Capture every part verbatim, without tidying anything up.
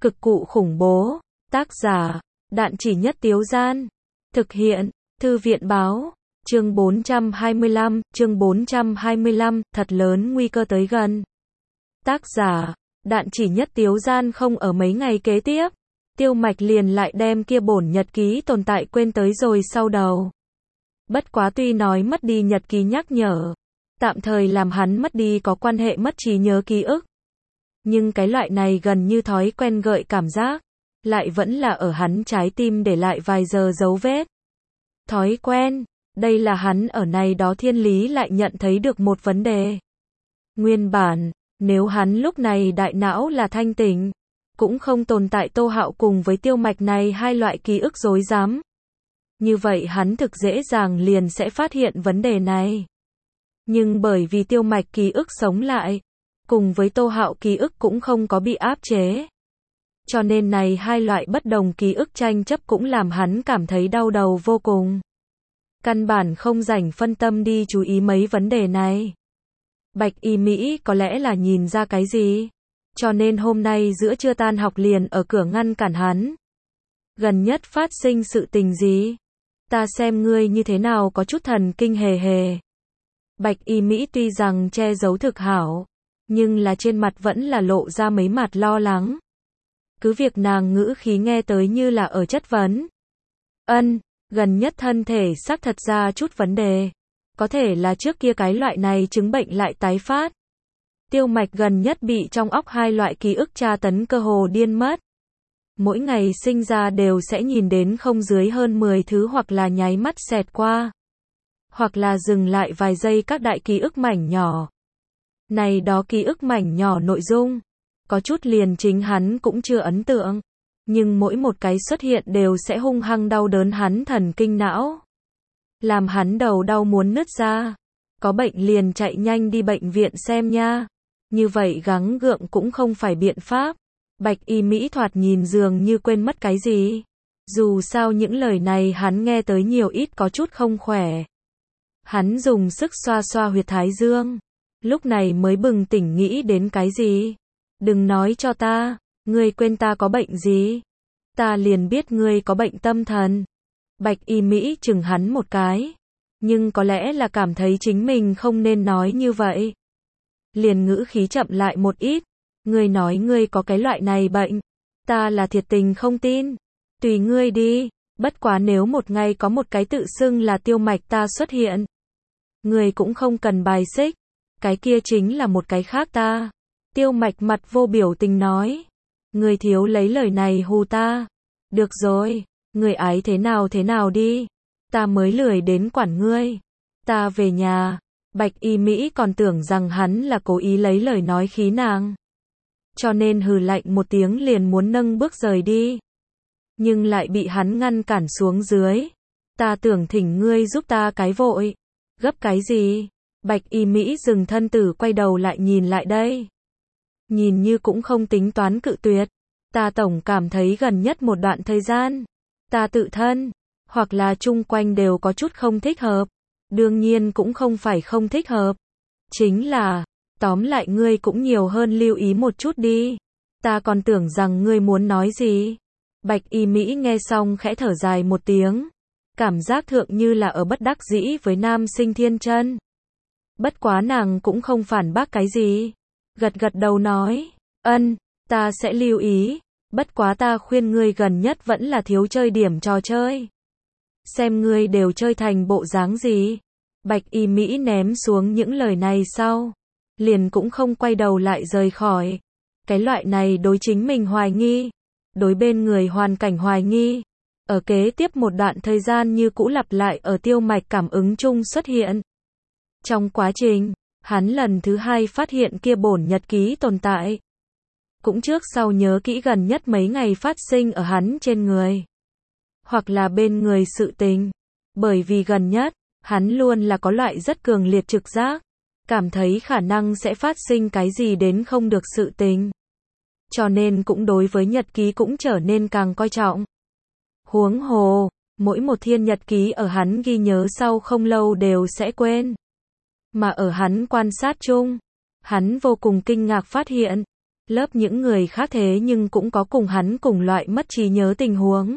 Cực cụ khủng bố. Tác giả, Đạn Chỉ Nhất Tiếu Gian. Thực hiện, Thư viện báo. Chương bốn trăm hai mươi lăm, chương bốn trăm hai mươi lăm, thật lớn nguy cơ tới gần. Tác giả, Đạn Chỉ Nhất Tiếu Gian. Không ở mấy ngày kế tiếp, Tiêu Mạch liền lại đem kia bổn nhật ký tồn tại quên tới rồi sau đầu. Bất quá tuy nói mất đi nhật ký nhắc nhở, tạm thời làm hắn mất đi có quan hệ mất trí nhớ ký ức. Nhưng cái loại này gần như thói quen gợi cảm giác, lại vẫn là ở hắn trái tim để lại vài giờ dấu vết. Thói quen, đây là hắn ở này đó thiên lý lại nhận thấy được một vấn đề. Nguyên bản, nếu hắn lúc này đại não là thanh tỉnh, cũng không tồn tại Tô Hạo cùng với Tiêu Mạch này hai loại ký ức rối rắm. Như vậy hắn thực dễ dàng liền sẽ phát hiện vấn đề này. Nhưng bởi vì Tiêu Mạch ký ức sống lại, cùng với Tô Hạo ký ức cũng không có bị áp chế. Cho nên này hai loại bất đồng ký ức tranh chấp cũng làm hắn cảm thấy đau đầu vô cùng. Căn bản không rảnh phân tâm đi chú ý mấy vấn đề này. Bạch Y Mỹ có lẽ là nhìn ra cái gì, cho nên hôm nay giữa trưa tan học liền ở cửa ngăn cản hắn. Gần nhất phát sinh sự tình gì? Ta xem ngươi như thế nào có chút thần kinh hề hề. Bạch Y Mỹ tuy rằng che giấu thực hảo, nhưng là trên mặt vẫn là lộ ra mấy mặt lo lắng. Cứ việc nàng ngữ khí nghe tới như là ở chất vấn. Ân, gần nhất thân thể xác thật ra chút vấn đề. Có thể là trước kia cái loại này chứng bệnh lại tái phát. Tiêu Mạch gần nhất bị trong óc hai loại ký ức tra tấn cơ hồ điên mất. Mỗi ngày sinh ra đều sẽ nhìn đến không dưới hơn mười thứ, hoặc là nháy mắt xẹt qua, hoặc là dừng lại vài giây các đại ký ức mảnh nhỏ. Này đó ký ức mảnh nhỏ nội dung, có chút liền chính hắn cũng chưa ấn tượng, nhưng mỗi một cái xuất hiện đều sẽ hung hăng đau đớn hắn thần kinh não, làm hắn đầu đau muốn nứt ra. Có bệnh liền chạy nhanh đi bệnh viện xem nha. Như vậy gắng gượng cũng không phải biện pháp. Bạch Y Mỹ thoạt nhìn dường như quên mất cái gì. Dù sao những lời này hắn nghe tới nhiều ít có chút không khỏe. Hắn dùng sức xoa xoa huyệt thái dương, lúc này mới bừng tỉnh nghĩ đến cái gì. Đừng nói cho ta, ngươi quên ta có bệnh gì. Ta liền biết ngươi có bệnh tâm thần. Bạch Y Mỹ chừng hắn một cái, nhưng có lẽ là cảm thấy chính mình không nên nói như vậy. Liền ngữ khí chậm lại một ít. Ngươi nói ngươi có cái loại này bệnh, ta là thiệt tình không tin. Tùy ngươi đi, bất quá nếu một ngày có một cái tự xưng là Tiêu Mạch ta xuất hiện, ngươi cũng không cần bài xích, cái kia chính là một cái khác ta. Tiêu Mạch mặt vô biểu tình nói. Ngươi thiếu lấy lời này hù ta. Được rồi, ngươi ái thế nào thế nào đi, ta mới lười đến quản ngươi. Ta về nhà. Bạch Y Mỹ còn tưởng rằng hắn là cố ý lấy lời nói khí nàng, cho nên hừ lạnh một tiếng liền muốn nâng bước rời đi. Nhưng lại bị hắn ngăn cản xuống dưới. Ta tưởng thỉnh ngươi giúp ta cái vội. Gấp cái gì? Bạch Y Mỹ dừng thân tử quay đầu lại nhìn lại đây. Nhìn như cũng không tính toán cự tuyệt. Ta tổng cảm thấy gần nhất một đoạn thời gian, ta tự thân, hoặc là chung quanh đều có chút không thích hợp. Đương nhiên cũng không phải không thích hợp. Chính là, tóm lại ngươi cũng nhiều hơn lưu ý một chút đi. Ta còn tưởng rằng ngươi muốn nói gì. Bạch Y Mỹ nghe xong khẽ thở dài một tiếng. Cảm giác thượng như là ở bất đắc dĩ với nam sinh thiên chân. Bất quá nàng cũng không phản bác cái gì. Gật gật đầu nói. Ân, ta sẽ lưu ý. Bất quá ta khuyên ngươi gần nhất vẫn là thiếu chơi điểm trò chơi. Xem ngươi đều chơi thành bộ dáng gì. Bạch Y Mỹ ném xuống những lời này sau, liền cũng không quay đầu lại rời khỏi. Cái loại này đối chính mình hoài nghi, đối bên người hoàn cảnh hoài nghi, ở kế tiếp một đoạn thời gian như cũ lặp lại ở Tiêu Mạch cảm ứng chung xuất hiện. Trong quá trình, hắn lần thứ hai phát hiện kia bổn nhật ký tồn tại. Cũng trước sau nhớ kỹ gần nhất mấy ngày phát sinh ở hắn trên người, hoặc là bên người sự tình. Bởi vì gần nhất, hắn luôn là có loại rất cường liệt trực giác, cảm thấy khả năng sẽ phát sinh cái gì đến không được sự tình. Cho nên cũng đối với nhật ký cũng trở nên càng coi trọng. Huống hồ, mỗi một thiên nhật ký ở hắn ghi nhớ sau không lâu đều sẽ quên. Mà ở hắn quan sát chung, hắn vô cùng kinh ngạc phát hiện, Lớp những người khác thế nhưng cũng có cùng hắn cùng loại mất trí nhớ tình huống.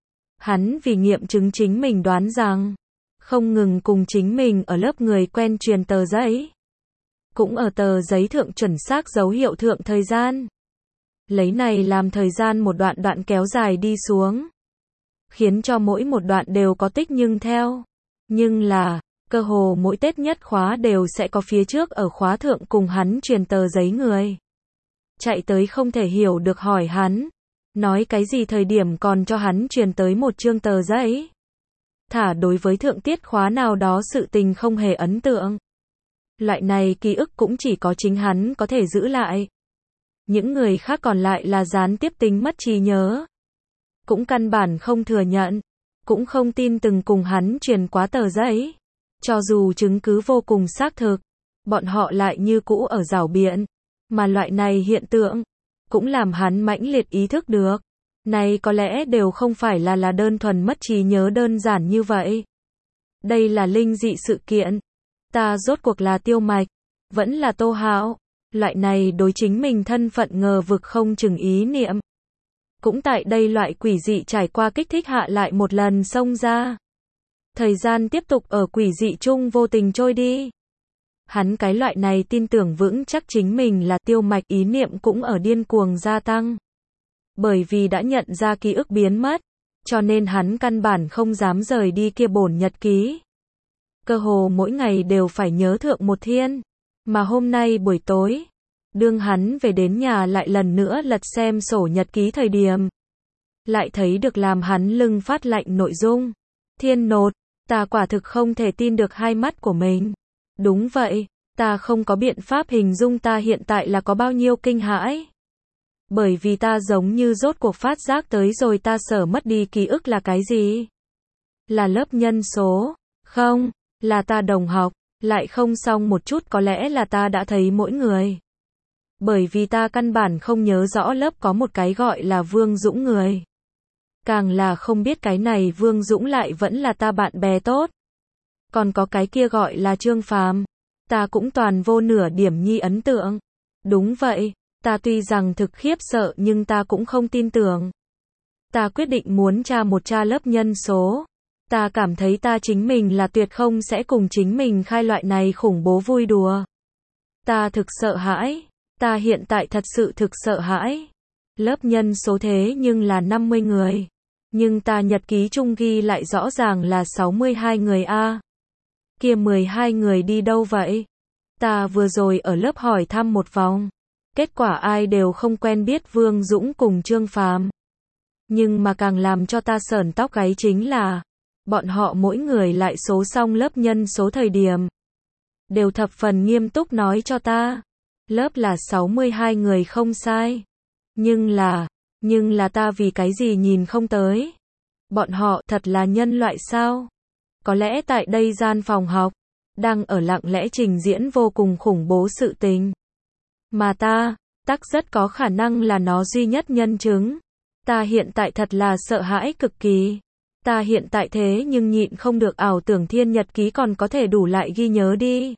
Hắn vì nghiệm chứng chính mình đoán rằng, không ngừng cùng chính mình ở lớp người quen truyền tờ giấy. Cũng ở tờ giấy thượng chuẩn xác dấu hiệu thượng thời gian. Lấy này làm thời gian một đoạn đoạn kéo dài đi xuống. Khiến cho mỗi một đoạn đều có tích nhưng theo. Nhưng là, cơ hồ mỗi Tết nhất khóa đều sẽ có phía trước ở khóa thượng cùng hắn truyền tờ giấy người. Chạy tới không thể hiểu được hỏi hắn. Nói cái gì thời điểm còn cho hắn truyền tới một chương tờ giấy. Thả đối với thượng tiết khóa nào đó sự tình không hề ấn tượng. Loại này ký ức cũng chỉ có chính hắn có thể giữ lại. Những người khác còn lại là gián tiếp tính mất trí nhớ. Cũng căn bản không thừa nhận. Cũng không tin từng cùng hắn truyền quá tờ giấy. Cho dù chứng cứ vô cùng xác thực. Bọn họ lại như cũ ở rảo biện. Mà loại này hiện tượng. Cũng làm hắn mãnh liệt ý thức được. Này có lẽ đều không phải là là đơn thuần mất trí nhớ đơn giản như vậy. Đây là linh dị sự kiện. Ta rốt cuộc là Tiêu Mạch. Vẫn là Tô Hạo. Loại này đối chính mình thân phận ngờ vực không chừng ý niệm. Cũng tại đây loại quỷ dị trải qua kích thích hạ lại một lần xông ra. Thời gian tiếp tục ở quỷ dị chung vô tình trôi đi. Hắn cái loại này tin tưởng vững chắc chính mình là Tiêu Mạch ý niệm cũng ở điên cuồng gia tăng. Bởi vì đã nhận ra ký ức biến mất, cho nên hắn căn bản không dám rời đi kia bổn nhật ký. Cơ hồ mỗi ngày đều phải nhớ thượng một thiên. Mà hôm nay buổi tối, đương hắn về đến nhà lại lần nữa lật xem sổ nhật ký thời điểm. Lại thấy được làm hắn lưng phát lạnh nội dung. Thiên nột, ta quả thực không thể tin được hai mắt của mình. Đúng vậy, ta không có biện pháp hình dung ta hiện tại là có bao nhiêu kinh hãi. Bởi vì ta giống như rốt cuộc phát giác tới rồi ta sở mất đi ký ức là cái gì? Là lớp nhân số? Không, là ta đồng học, lại không xong một chút có lẽ là ta đã thấy mỗi người. Bởi vì ta căn bản không nhớ rõ lớp có một cái gọi là Vương Dũng người. Càng là không biết cái này Vương Dũng lại vẫn là ta bạn bè tốt. Còn có cái kia gọi là Trương Phàm, ta cũng toàn vô nửa điểm nhi ấn tượng. Đúng vậy, ta tuy rằng thực khiếp sợ nhưng ta cũng không tin tưởng. Ta quyết định muốn tra một tra lớp nhân số. Ta cảm thấy ta chính mình là tuyệt không sẽ cùng chính mình khai loại này khủng bố vui đùa. Ta thực sợ hãi. Ta hiện tại thật sự thực sợ hãi. Lớp nhân số thế nhưng là năm mươi người. Nhưng ta nhật ký chung ghi lại rõ ràng là sáu mươi hai người a. Kia mười hai người đi đâu vậy? Ta vừa rồi ở lớp hỏi thăm một vòng. Kết quả ai đều không quen biết Vương Dũng cùng Trương Phàm. Nhưng mà càng làm cho ta sởn tóc gáy chính là, bọn họ mỗi người lại số xong lớp nhân số thời điểm. Đều thập phần nghiêm túc nói cho ta. Lớp là sáu mươi hai người không sai. Nhưng là, nhưng là ta vì cái gì nhìn không tới. Bọn họ thật là nhân loại sao? Có lẽ tại đây gian phòng học, đang ở lặng lẽ trình diễn vô cùng khủng bố sự tình. Mà ta, tắc rất có khả năng là nó duy nhất nhân chứng. Ta hiện tại thật là sợ hãi cực kỳ. Ta hiện tại thế nhưng nhịn không được ảo tưởng thiên nhật ký còn có thể đủ lại ghi nhớ đi.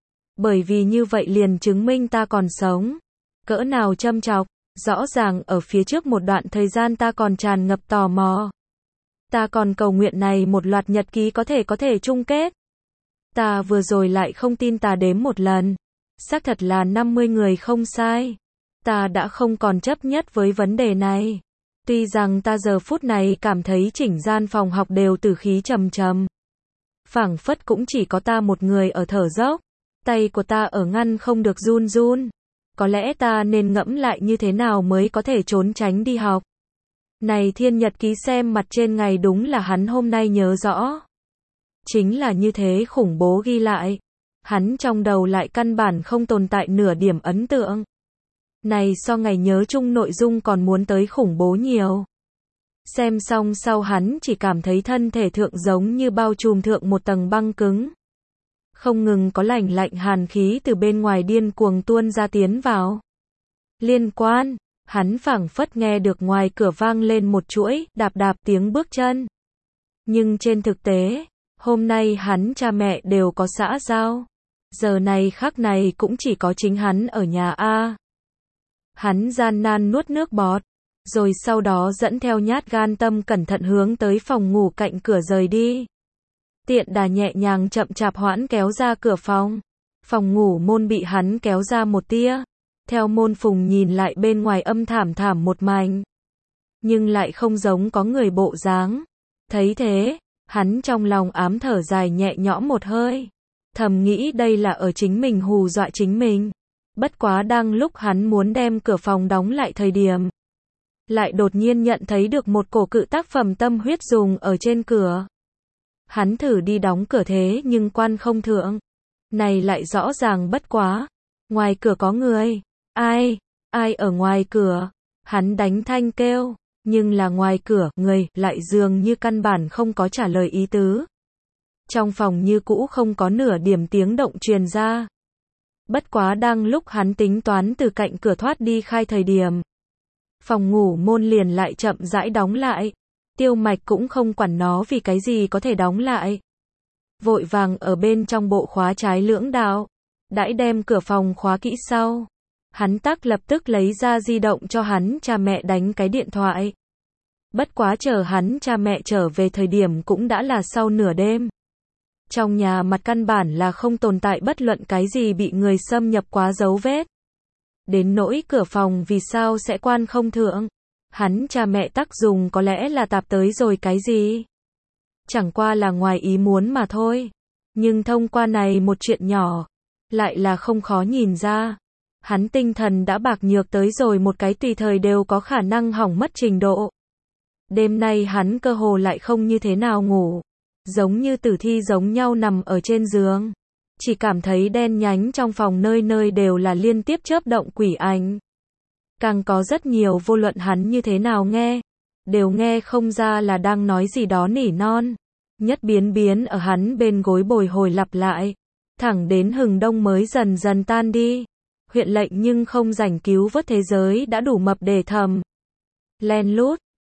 Bởi vì như vậy liền chứng minh ta còn sống. Cỡ nào châm chọc, rõ ràng ở phía trước một đoạn thời gian ta còn tràn ngập tò mò. Ta còn cầu nguyện này một loạt nhật ký có thể có thể chung kết. Ta vừa rồi lại không tin ta đếm một lần. Xác thật là năm mươi người không sai. Ta đã không còn chấp nhất với vấn đề này. Tuy rằng ta giờ phút này cảm thấy chỉnh gian phòng học đều tử khí trầm trầm. Phảng phất cũng chỉ có ta một người ở thở dốc. Tay của ta ở ngăn không được run run. Có lẽ ta nên ngẫm lại như thế nào mới có thể trốn tránh đi học. Này thiên nhật ký xem mặt trên ngày đúng là hắn hôm nay nhớ rõ. Chính là như thế khủng bố ghi lại. Hắn trong đầu lại căn bản không tồn tại nửa điểm ấn tượng. Này so ngày nhớ chung nội dung còn muốn tới khủng bố nhiều. Xem xong sau hắn chỉ cảm thấy thân thể thượng giống như bao trùm thượng một tầng băng cứng. Không ngừng có lạnh lạnh hàn khí từ bên ngoài điên cuồng tuôn ra tiến vào. Liên quan, hắn phảng phất nghe được ngoài cửa vang lên một chuỗi đạp đạp tiếng bước chân. Nhưng trên thực tế, hôm nay hắn cha mẹ đều có xã giao. Giờ này khắc này cũng chỉ có chính hắn ở nhà a. Hắn gian nan nuốt nước bọt, rồi sau đó dẫn theo nhát gan tâm cẩn thận hướng tới phòng ngủ cạnh cửa rời đi. Tiện đà nhẹ nhàng chậm chạp hoãn kéo ra cửa phòng. Phòng ngủ môn bị hắn kéo ra một tia. Theo môn phùng nhìn lại bên ngoài âm thảm thảm một mảnh. Nhưng lại không giống có người bộ dáng. Thấy thế, hắn trong lòng ám thở dài nhẹ nhõm một hơi. Thầm nghĩ đây là ở chính mình hù dọa chính mình. Bất quá đang lúc hắn muốn đem cửa phòng đóng lại thời điểm. Lại đột nhiên nhận thấy được một cổ cự tác phẩm tâm huyết dùng ở trên cửa. Hắn thử đi đóng cửa thế nhưng quan không thượng. Này lại rõ ràng bất quá. Ngoài cửa có người. Ai? Ai ở ngoài cửa? Hắn đánh thanh kêu. Nhưng là ngoài cửa, người, lại dường như căn bản không có trả lời ý tứ. Trong phòng như cũ không có nửa điểm tiếng động truyền ra. Bất quá đang lúc hắn tính toán từ cạnh cửa thoát đi khai thời điểm. Phòng ngủ môn liền lại chậm rãi đóng lại. Tiêu Mạch cũng không quản nó vì cái gì có thể đóng lại. Vội vàng ở bên trong bộ khóa trái lưỡng đạo. Đãi đem cửa phòng khóa kỹ sau. Hắn tắc lập tức lấy ra di động cho hắn cha mẹ đánh cái điện thoại. Bất quá chờ hắn cha mẹ trở về thời điểm cũng đã là sau nửa đêm. Trong nhà mặt căn bản là không tồn tại bất luận cái gì bị người xâm nhập quá dấu vết. Đến nỗi cửa phòng vì sao sẽ quan không thượng. Hắn cha mẹ tắc dùng có lẽ là tạp tới rồi cái gì. Chẳng qua là ngoài ý muốn mà thôi. Nhưng thông qua này một chuyện nhỏ. Lại là không khó nhìn ra. Hắn tinh thần đã bạc nhược tới rồi một cái tùy thời đều có khả năng hỏng mất trình độ. Đêm nay hắn cơ hồ lại không như thế nào ngủ. Giống như tử thi giống nhau nằm ở trên giường. Chỉ cảm thấy đen nhánh trong phòng nơi nơi đều là liên tiếp chớp động quỷ ảnh. Càng có rất nhiều vô luận hắn như thế nào nghe. Đều nghe không ra là đang nói gì đó nỉ non. Nhất biến biến ở hắn bên gối bồi hồi lặp lại. Thẳng đến hừng đông mới dần dần tan đi. Huyện lệnh nhưng không rảnh cứu vớt thế giới đã đủ mập để thầm. Len lút.